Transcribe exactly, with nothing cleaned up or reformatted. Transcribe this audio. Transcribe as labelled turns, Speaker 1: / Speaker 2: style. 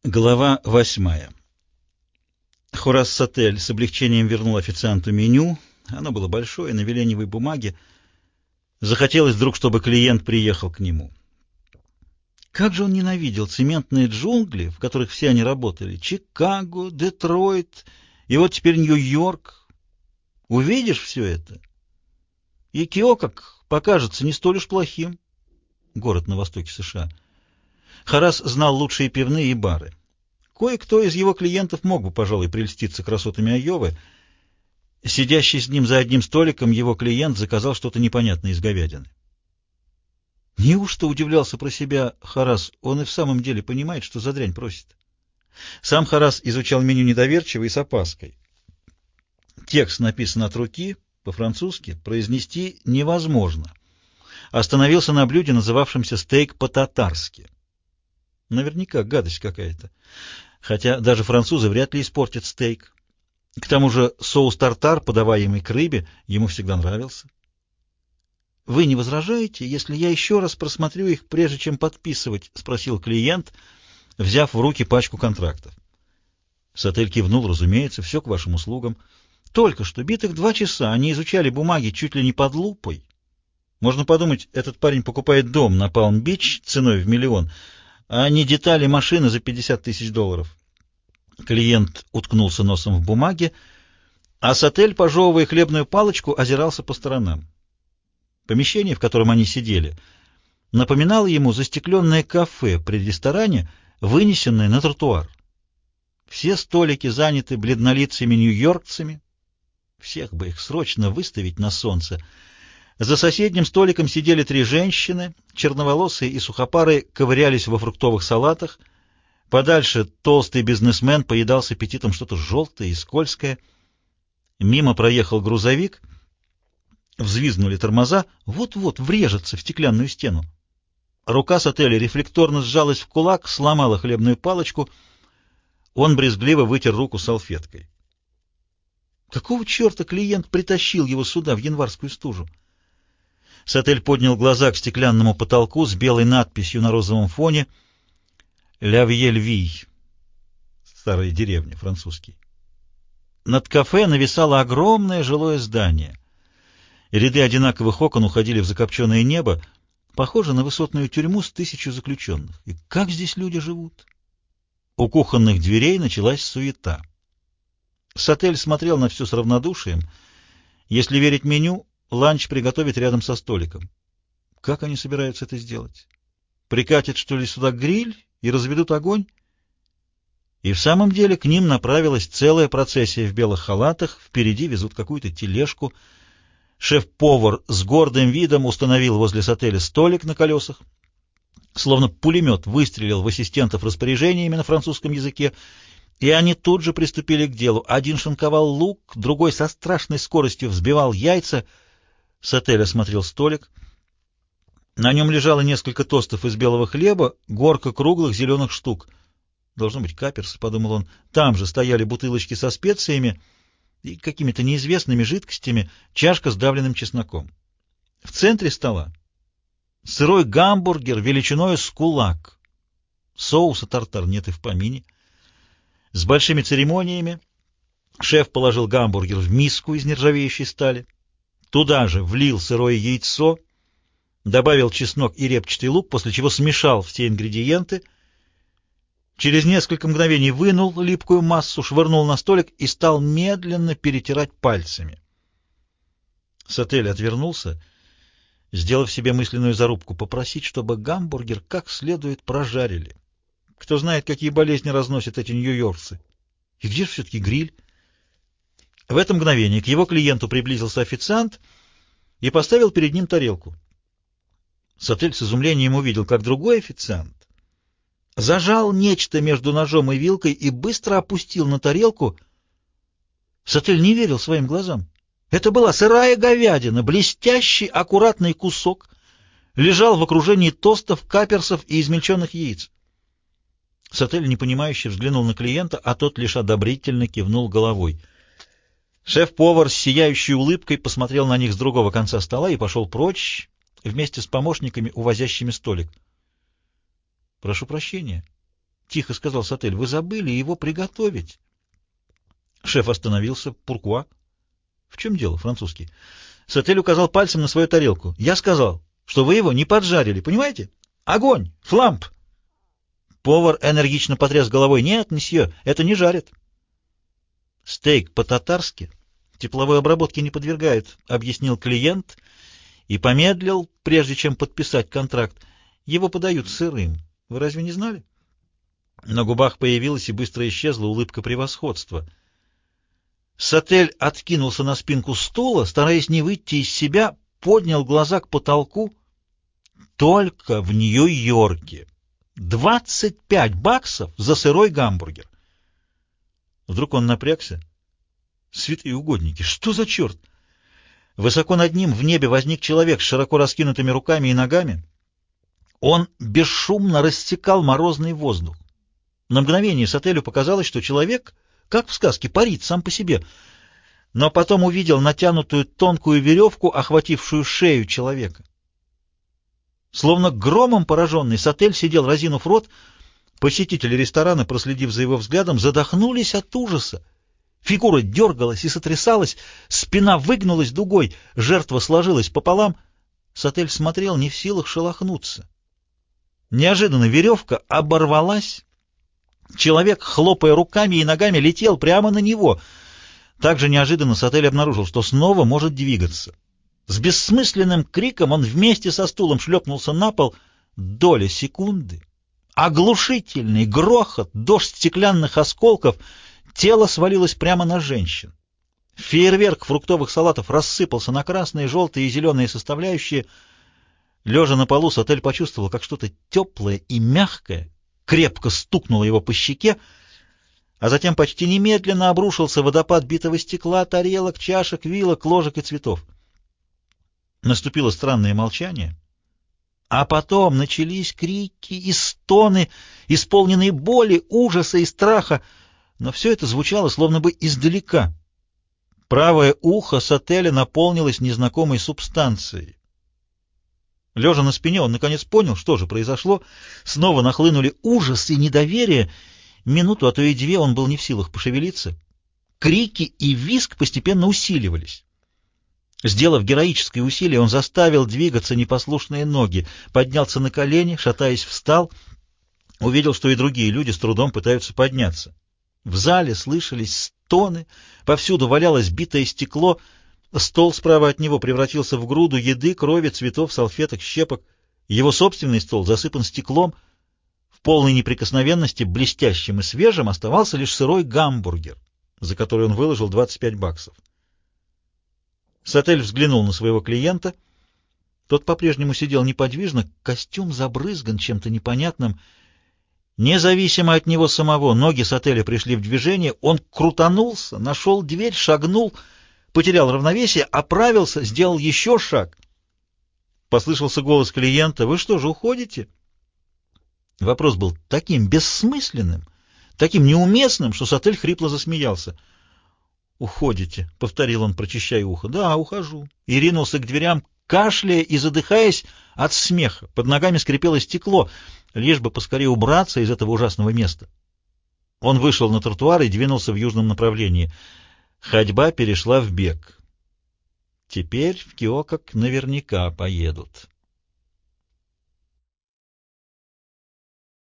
Speaker 1: Глава восьмая. Хорас Сатель с облегчением вернул официанту меню. Оно было большое, на веленевой бумаге. Захотелось вдруг, чтобы клиент приехал к нему. Как же он ненавидел цементные джунгли, в которых все они работали. Чикаго, Детройт и вот теперь Нью-Йорк. Увидишь все это, и Кеокак покажется не столь уж плохим. Город на востоке США. Хорас знал лучшие пивные и бары. Кое-кто из его клиентов мог бы, пожалуй, прельститься красотами Айовы. Сидящий с ним за одним столиком его клиент заказал что-то непонятное из говядины. Неужто удивлялся про себя Хорас, он и в самом деле понимает, что за дрянь просит? Сам Хорас изучал меню недоверчиво и с опаской. Текст написан от руки, по-французски, произнести невозможно. Остановился на блюде, называвшемся стейк по-татарски. Наверняка гадость какая-то. Хотя даже французы вряд ли испортят стейк. К тому же соус тартар, подаваемый к рыбе, ему всегда нравился. «Вы не возражаете, если я еще раз просмотрю их, прежде чем подписывать?» — спросил клиент, взяв в руки пачку контрактов. Сатель кивнул: разумеется, все к вашим услугам. Только что битых два часа они изучали бумаги чуть ли не под лупой. Можно подумать, этот парень покупает дом на Палм-Бич ценой в миллион, а не детали машины за пятьдесят тысяч долларов. Клиент уткнулся носом в бумаге, а Сатель, пожевывая хлебную палочку, озирался по сторонам. Помещение, в котором они сидели, напоминало ему застекленное кафе при ресторане, вынесенное на тротуар. Все столики заняты бледнолицыми нью-йоркцами. Всех бы их срочно выставить на солнце. За соседним столиком сидели три женщины, черноволосые и сухопарые, ковырялись во фруктовых салатах. Подальше толстый бизнесмен поедал с аппетитом что-то желтое и скользкое. Мимо проехал грузовик. Взвизгнули тормоза. Вот-вот врежется в стеклянную стену. Рука Сателя рефлекторно сжалась в кулак, сломала хлебную палочку. Он брезгливо вытер руку салфеткой. Какого черта клиент притащил его сюда, в январскую стужу? Сатель поднял глаза к стеклянному потолку с белой надписью на розовом фоне «Ля Вьель-Вий», старая деревня, французский. Над кафе нависало огромное жилое здание. Ряды одинаковых окон уходили в закопченное небо, похоже на высотную тюрьму с тысячу заключенных. И как здесь люди живут? У кухонных дверей началась суета. Сатель смотрел на все с равнодушием. Если верить меню, ланч приготовить рядом со столиком. Как они собираются это сделать? Прикатят, что ли, сюда гриль и разведут огонь? И в самом деле к ним направилась целая процессия в белых халатах, впереди везут какую-то тележку. Шеф-повар с гордым видом установил возле Сателя столик на колесах, словно пулемет выстрелил в ассистентов распоряжениями на французском языке, и они тут же приступили к делу. Один шинковал лук, другой со страшной скоростью взбивал яйца. Сатель осмотрел столик. На нем лежало несколько тостов из белого хлеба, горка круглых зеленых штук. Должно быть каперсы, — подумал он. Там же стояли бутылочки со специями и какими-то неизвестными жидкостями, чашка с давленным чесноком. В центре стола сырой гамбургер величиною с кулак. Соуса тартар нет и в помине. С большими церемониями шеф положил гамбургер в миску из нержавеющей стали. Туда же влил сырое яйцо, добавил чеснок и репчатый лук, после чего смешал все ингредиенты. Через несколько мгновений вынул липкую массу, швырнул на столик и стал медленно перетирать пальцами. Сатель отвернулся, сделав себе мысленную зарубку: попросить, чтобы гамбургер как следует прожарили. Кто знает, какие болезни разносят эти нью-йоркцы. И где же все-таки гриль? В это мгновение к его клиенту приблизился официант и поставил перед ним тарелку. Сатель с изумлением увидел, как другой официант зажал нечто между ножом и вилкой и быстро опустил на тарелку. Сатель не верил своим глазам. Это была сырая говядина, блестящий, аккуратный кусок, лежал в окружении тостов, каперсов и измельченных яиц. Сатель непонимающе взглянул на клиента, а тот лишь одобрительно кивнул головой. Шеф-повар с сияющей улыбкой посмотрел на них с другого конца стола и пошел прочь вместе с помощниками, увозящими столик. — Прошу прощения. тихо сказал Сатель, — вы забыли его приготовить. Шеф остановился. Пуркуа? В чем дело, французский? Сатель указал пальцем на свою тарелку. Я сказал, что вы его не поджарили, понимаете? Огонь! Фламп! Повар энергично потряс головой. Нет, месье, это не жарит. Стейк по-татарски тепловой обработке не подвергают, объяснил клиент и помедлил, прежде чем подписать контракт. Его подают сырым. Вы разве не знали? На губах появилась и быстро исчезла улыбка превосходства. Сатель откинулся на спинку стула, стараясь не выйти из себя, поднял глаза к потолку. Только в Нью-Йорке двадцать пять баксов за сырой гамбургер. Вдруг он напрягся. Святые угодники, что за черт? Высоко над ним в небе возник человек с широко раскинутыми руками и ногами. Он бесшумно рассекал морозный воздух. На мгновение Сателю показалось, что человек, как в сказке, парит сам по себе, но потом увидел натянутую тонкую веревку, охватившую шею человека. Словно громом пораженный, Сатель сидел, разинув рот. Посетители ресторана, проследив за его взглядом, задохнулись от ужаса. Фигура дергалась и сотрясалась, спина выгнулась дугой, жертва сложилась пополам. Сатель смотрел, не в силах шелохнуться. Неожиданно веревка оборвалась. Человек, хлопая руками и ногами, летел прямо на него. Также неожиданно Сатель обнаружил, что снова может двигаться. С бессмысленным криком он вместе со стулом шлепнулся на пол. Доля секунды. Оглушительный грохот, дождь стеклянных осколков. Тело свалилось прямо на женщин. Фейерверк фруктовых салатов рассыпался на красные, желтые и зеленые составляющие. Лежа на полу, Сатель почувствовал, как что-то теплое и мягкое крепко стукнуло его по щеке, а затем почти немедленно обрушился водопад битого стекла, тарелок, чашек, вилок, ложек и цветов. Наступило странное молчание, а потом начались крики и стоны, исполненные боли, ужаса и страха, но все это звучало словно бы издалека. Правое ухо Сателя наполнилось незнакомой субстанцией. Лежа на спине, он наконец понял, что же произошло. Снова нахлынули ужас и недоверие. Минуту, а то и две он был не в силах пошевелиться. Крики и визг постепенно усиливались. Сделав героическое усилие, он заставил двигаться непослушные ноги, поднялся на колени, шатаясь, встал, увидел, что и другие люди с трудом пытаются подняться. В зале слышались стоны, повсюду валялось битое стекло, стол справа от него превратился в груду еды, крови, цветов, салфеток, щепок. Его собственный стол засыпан стеклом. В полной неприкосновенности, блестящим и свежим, оставался лишь сырой гамбургер, за который он выложил двадцать пять баксов. Сатель взглянул на своего клиента. Тот по-прежнему сидел неподвижно, костюм забрызган чем-то непонятным. Независимо от него самого, ноги Сателя пришли в движение, он крутанулся, нашел дверь, шагнул, потерял равновесие, оправился, сделал еще шаг. Послышался голос клиента: «Вы что же, уходите?» Вопрос был таким бессмысленным, таким неуместным, что Сатель хрипло засмеялся. «Уходите», — повторил он, прочищая ухо. «Да, ухожу». И ринулся к дверям, кашляя и задыхаясь от смеха. Под ногами скрипело стекло, лишь бы поскорее убраться из этого ужасного места. Он вышел на тротуар и двинулся в южном направлении. Ходьба перешла в бег. Теперь в Кеокок наверняка поедут.